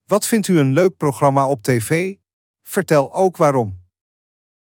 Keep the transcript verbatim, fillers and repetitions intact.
Wat vindt u een leuk programma op tv? Vertel ook waarom.